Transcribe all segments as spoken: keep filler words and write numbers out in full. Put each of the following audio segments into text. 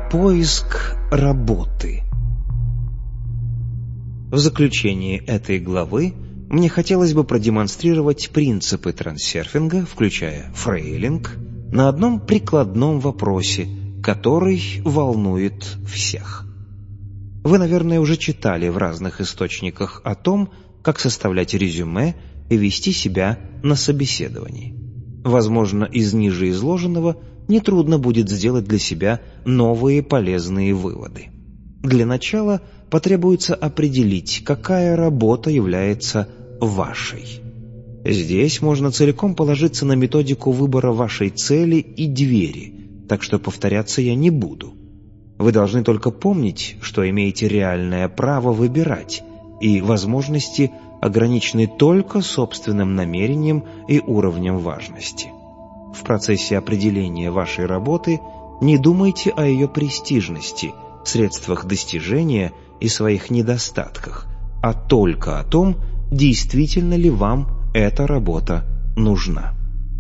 Поиск работы. В заключении этой главы мне хотелось бы продемонстрировать принципы трансерфинга, включая фрейлинг, на одном прикладном вопросе, который волнует всех. Вы, наверное, уже читали в разных источниках о том, как составлять резюме и вести себя на собеседовании. Возможно, из ниже изложенного нетрудно будет сделать для себя новые полезные выводы. Для начала потребуется определить, какая работа является вашей. Здесь можно целиком положиться на методику выбора вашей цели и двери, так что повторяться я не буду. Вы должны только помнить, что имеете реальное право выбирать, и возможности ограничены только собственным намерением и уровнем важности. В процессе определения вашей работы не думайте о ее престижности, средствах достижения и своих недостатках, а только о том, действительно ли вам эта работа нужна.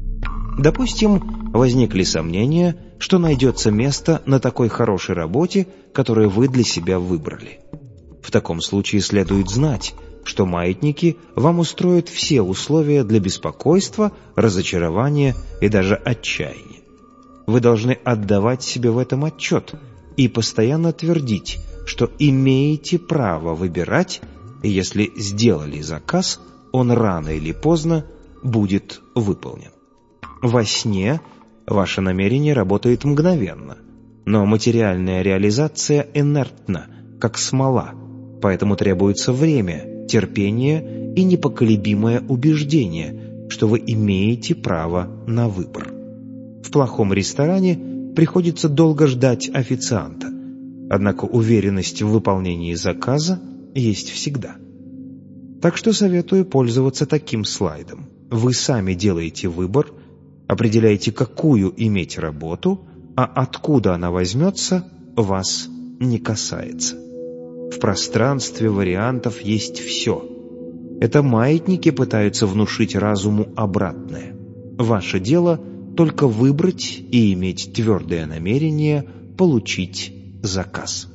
Допустим, возникли сомнения, что найдется место на такой хорошей работе, которую вы для себя выбрали. В таком случае следует знать, что маятники вам устроят все условия для беспокойства, разочарования и даже отчаяния. Вы должны отдавать себе в этом отчет и постоянно твердить, что имеете право выбирать, и если сделали заказ, он рано или поздно будет выполнен. Во сне ваше намерение работает мгновенно, но материальная реализация инертна, как смола, поэтому требуется время, терпение и непоколебимое убеждение, что вы имеете право на выбор. В плохом ресторане приходится долго ждать официанта, однако уверенность в выполнении заказа есть всегда. Так что советую пользоваться таким слайдом. Вы сами делаете выбор, определяете, какую иметь работу, а откуда она возьмется, вас не касается. В пространстве вариантов есть все. Это маятники пытаются внушить разуму обратное. Ваше дело только выбрать и иметь твердое намерение получить заказ.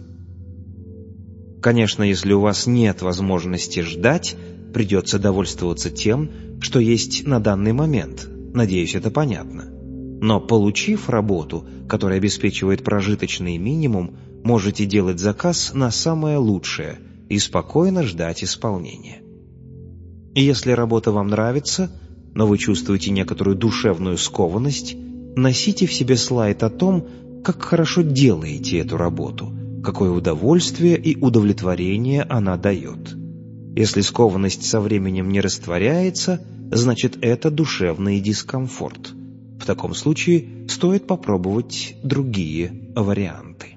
Конечно, если у вас нет возможности ждать, придется довольствоваться тем, что есть на данный момент. Надеюсь, это понятно. Но получив работу, которая обеспечивает прожиточный минимум, можете делать заказ на самое лучшее и спокойно ждать исполнения. И если работа вам нравится, но вы чувствуете некоторую душевную скованность, носите в себе слайд о том, как хорошо делаете эту работу, какое удовольствие и удовлетворение она дает. Если скованность со временем не растворяется, значит, это душевный дискомфорт. В таком случае стоит попробовать другие варианты.